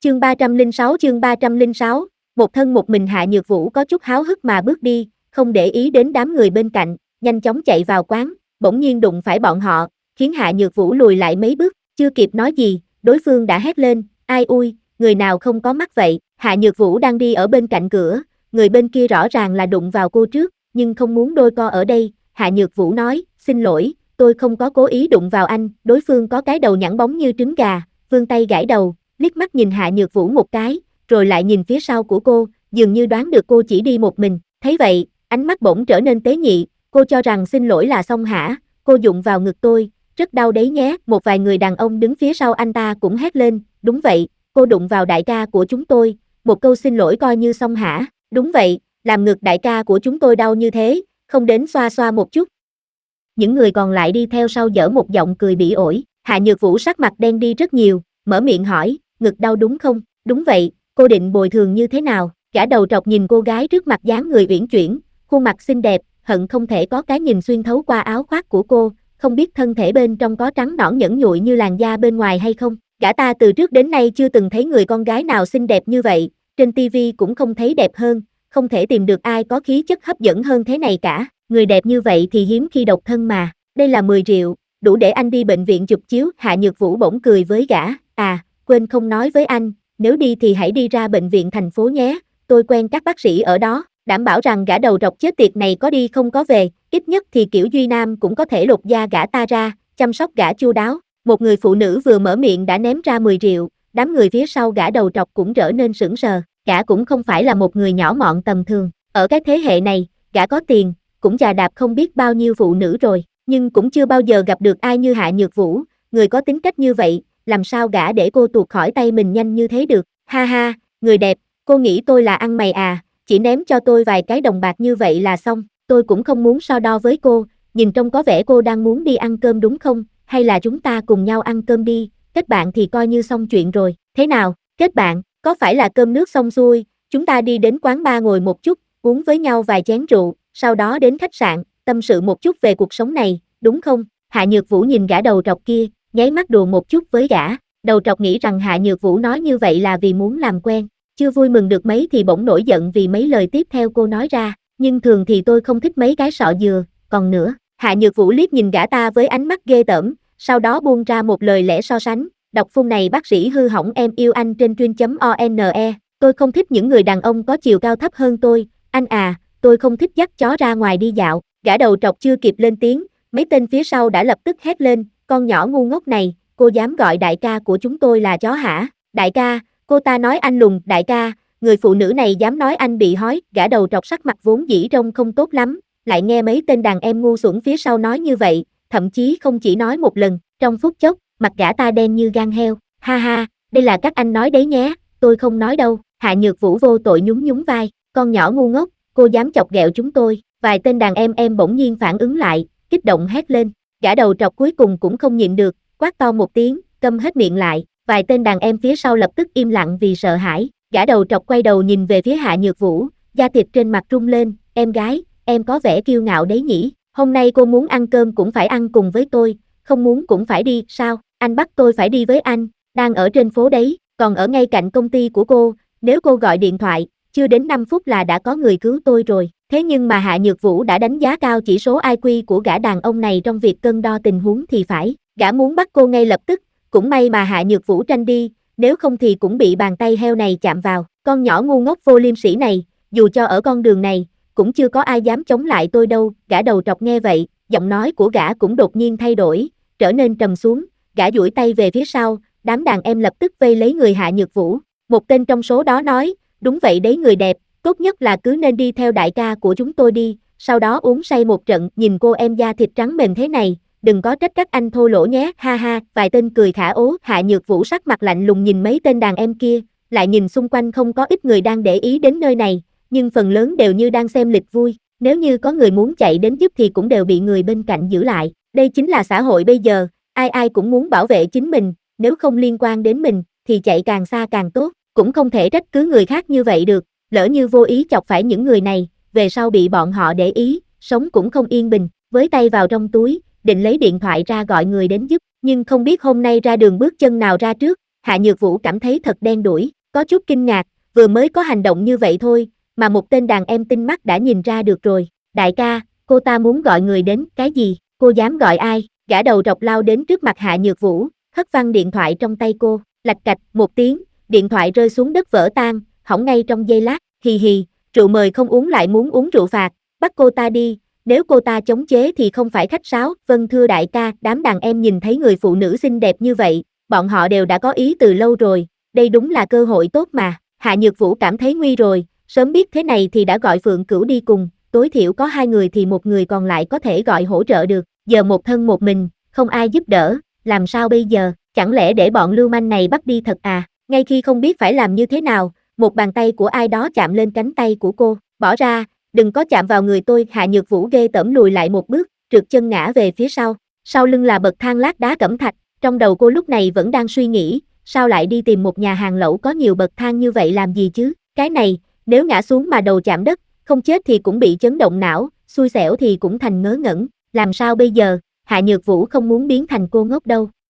Chương 306, một thân một mình Hạ Nhược Vũ có chút háo hức mà bước đi, không để ý đến đám người bên cạnh, nhanh chóng chạy vào quán, bỗng nhiên đụng phải bọn họ, khiến Hạ Nhược Vũ lùi lại mấy bước, chưa kịp nói gì, đối phương đã hét lên, ai ui, người nào không có mắt vậy, Hạ Nhược Vũ đang đi ở bên cạnh cửa, người bên kia rõ ràng là đụng vào cô trước, nhưng không muốn đôi co ở đây, Hạ Nhược Vũ nói, xin lỗi, tôi không có cố ý đụng vào anh, đối phương có cái đầu nhẵn bóng như trứng gà, vươn tay gãi đầu, liếc mắt nhìn Hạ Nhược Vũ một cái, rồi lại nhìn phía sau của cô, dường như đoán được cô chỉ đi một mình, thấy vậy, ánh mắt bỗng trở nên tế nhị, cô cho rằng xin lỗi là xong hả, cô đụng vào ngực tôi, rất đau đấy nhé, một vài người đàn ông đứng phía sau anh ta cũng hét lên, đúng vậy, cô đụng vào đại ca của chúng tôi, một câu xin lỗi coi như xong hả, đúng vậy, làm ngực đại ca của chúng tôi đau như thế, không đến xoa xoa một chút. Những người còn lại đi theo sau giở một giọng cười bỉ ổi, Hạ Nhược Vũ sắc mặt đen đi rất nhiều, mở miệng hỏi, ngực đau đúng không, đúng vậy, cô định bồi thường như thế nào, gã đầu trọc nhìn cô gái trước mặt dáng người uyển chuyển, khuôn mặt xinh đẹp, hận không thể có cái nhìn xuyên thấu qua áo khoác của cô, không biết thân thể bên trong có trắng nõn nhẵn nhụi như làn da bên ngoài hay không, gã ta từ trước đến nay chưa từng thấy người con gái nào xinh đẹp như vậy, trên tivi cũng không thấy đẹp hơn, không thể tìm được ai có khí chất hấp dẫn hơn thế này cả, người đẹp như vậy thì hiếm khi độc thân mà, đây là 10 triệu, đủ để anh đi bệnh viện chụp chiếu, Hạ Nhược Vũ bỗng cười với gã, quên không nói với anh, nếu đi thì hãy đi ra bệnh viện thành phố nhé, tôi quen các bác sĩ ở đó, đảm bảo rằng gã đầu trọc chết tiệt này có đi không có về, ít nhất thì kiểu Duy Nam cũng có thể lột da gã ta ra, chăm sóc gã chu đáo, một người phụ nữ vừa mở miệng đã ném ra 10 triệu, đám người phía sau gã đầu trọc cũng trở nên sững sờ, gã cũng không phải là một người nhỏ mọn tầm thường, ở cái thế hệ này, gã có tiền, cũng chà đạp không biết bao nhiêu phụ nữ rồi, nhưng cũng chưa bao giờ gặp được ai như Hạ Nhược Vũ, người có tính cách như vậy, làm sao gã để cô tuột khỏi tay mình nhanh như thế được, ha ha, người đẹp, cô nghĩ tôi là ăn mày à, chỉ ném cho tôi vài cái đồng bạc như vậy là xong, tôi cũng không muốn so đo với cô, nhìn trông có vẻ cô đang muốn đi ăn cơm đúng không, hay là chúng ta cùng nhau ăn cơm đi, kết bạn thì coi như xong chuyện rồi, thế nào, kết bạn, có phải là cơm nước xong xuôi, chúng ta đi đến quán bar ngồi một chút, uống với nhau vài chén rượu, sau đó đến khách sạn, tâm sự một chút về cuộc sống này, đúng không, Hạ Nhược Vũ nhìn gã đầu trọc kia, nháy mắt đùa một chút với gã, đầu trọc nghĩ rằng Hạ Nhược Vũ nói như vậy là vì muốn làm quen, chưa vui mừng được mấy thì bỗng nổi giận vì mấy lời tiếp theo cô nói ra, nhưng thường thì tôi không thích mấy cái sọ dừa, còn nữa, Hạ Nhược Vũ liếc nhìn gã ta với ánh mắt ghê tởm, sau đó buông ra một lời lẽ so sánh, đọc phun này bác sĩ hư hỏng em yêu anh trên truyền.one, tôi không thích những người đàn ông có chiều cao thấp hơn tôi, anh à, tôi không thích dắt chó ra ngoài đi dạo, gã đầu trọc chưa kịp lên tiếng, mấy tên phía sau đã lập tức hét lên, con nhỏ ngu ngốc này, cô dám gọi đại ca của chúng tôi là chó hả, đại ca, cô ta nói anh lùn, đại ca, người phụ nữ này dám nói anh bị hói, gã đầu trọc sắc mặt vốn dĩ trông không tốt lắm, lại nghe mấy tên đàn em ngu xuẩn phía sau nói như vậy, thậm chí không chỉ nói một lần, trong phút chốc, mặt gã ta đen như gan heo, ha ha, đây là các anh nói đấy nhé, tôi không nói đâu, Hạ Nhược Vũ vô tội nhún nhún vai, con nhỏ ngu ngốc, cô dám chọc ghẹo chúng tôi, vài tên đàn em bỗng nhiên phản ứng lại, kích động hét lên, gã đầu trọc cuối cùng cũng không nhịn được, quát to một tiếng, câm hết miệng lại, vài tên đàn em phía sau lập tức im lặng vì sợ hãi, gã đầu trọc quay đầu nhìn về phía Hạ Nhược Vũ, da thịt trên mặt rung lên, em gái, em có vẻ kiêu ngạo đấy nhỉ, hôm nay cô muốn ăn cơm cũng phải ăn cùng với tôi, không muốn cũng phải đi, sao, anh bắt tôi phải đi với anh, đang ở trên phố đấy, còn ở ngay cạnh công ty của cô, nếu cô gọi điện thoại, chưa đến 5 phút là đã có người cứu tôi rồi, thế nhưng mà Hạ Nhược Vũ đã đánh giá cao chỉ số IQ của gã đàn ông này trong việc cân đo tình huống thì phải, gã muốn bắt cô ngay lập tức, cũng may mà Hạ Nhược Vũ tranh đi, nếu không thì cũng bị bàn tay heo này chạm vào, con nhỏ ngu ngốc vô liêm sỉ này, dù cho ở con đường này, cũng chưa có ai dám chống lại tôi đâu, gã đầu trọc nghe vậy, giọng nói của gã cũng đột nhiên thay đổi, trở nên trầm xuống, gã duỗi tay về phía sau, đám đàn em lập tức vây lấy người Hạ Nhược Vũ, một tên trong số đó nói, đúng vậy đấy người đẹp, tốt nhất là cứ nên đi theo đại ca của chúng tôi đi, sau đó uống say một trận, nhìn cô em da thịt trắng mềm thế này, đừng có trách các anh thô lỗ nhé, ha ha, vài tên cười khả ố, Hạ Nhược Vũ sắc mặt lạnh lùng nhìn mấy tên đàn em kia, lại nhìn xung quanh không có ít người đang để ý đến nơi này, nhưng phần lớn đều như đang xem lịch vui, nếu như có người muốn chạy đến giúp thì cũng đều bị người bên cạnh giữ lại, đây chính là xã hội bây giờ, ai ai cũng muốn bảo vệ chính mình, nếu không liên quan đến mình, thì chạy càng xa càng tốt, cũng không thể trách cứ người khác như vậy được, lỡ như vô ý chọc phải những người này, về sau bị bọn họ để ý, sống cũng không yên bình, với tay vào trong túi, định lấy điện thoại ra gọi người đến giúp, nhưng không biết hôm nay ra đường bước chân nào ra trước, Hạ Nhược Vũ cảm thấy thật đen đủi, có chút kinh ngạc, vừa mới có hành động như vậy thôi, mà một tên đàn em tinh mắt đã nhìn ra được rồi. Đại ca, cô ta muốn gọi người đến, cái gì, cô dám gọi ai? Gã đầu rọc lao đến trước mặt Hạ Nhược Vũ, hất văng điện thoại trong tay cô, lạch cạch một tiếng, điện thoại rơi xuống đất vỡ tan, hỏng ngay trong giây lát, hì hì, rượu mời không uống lại muốn uống rượu phạt, bắt cô ta đi, nếu cô ta chống chế thì không phải khách sáo, vâng thưa đại ca, đám đàn em nhìn thấy người phụ nữ xinh đẹp như vậy, bọn họ đều đã có ý từ lâu rồi, đây đúng là cơ hội tốt mà, Hạ Nhược Vũ cảm thấy nguy rồi, sớm biết thế này thì đã gọi Phượng Cửu đi cùng, tối thiểu có 2 người thì một người còn lại có thể gọi hỗ trợ được, giờ một thân một mình, không ai giúp đỡ, làm sao bây giờ, chẳng lẽ để bọn lưu manh này bắt đi thật à, ngay khi không biết phải làm như thế nào, một bàn tay của ai đó chạm lên cánh tay của cô, bỏ ra, đừng có chạm vào người tôi, Hạ Nhược Vũ ghê tởm lùi lại một bước, trượt chân ngã về phía sau lưng là bậc thang lát đá cẩm thạch, trong đầu cô lúc này vẫn đang suy nghĩ, sao lại đi tìm một nhà hàng lẩu có nhiều bậc thang như vậy làm gì chứ, cái này, nếu ngã xuống mà đầu chạm đất, không chết thì cũng bị chấn động não, xui xẻo thì cũng thành ngớ ngẩn, làm sao bây giờ, Hạ Nhược Vũ không muốn biến thành cô ngốc đâu,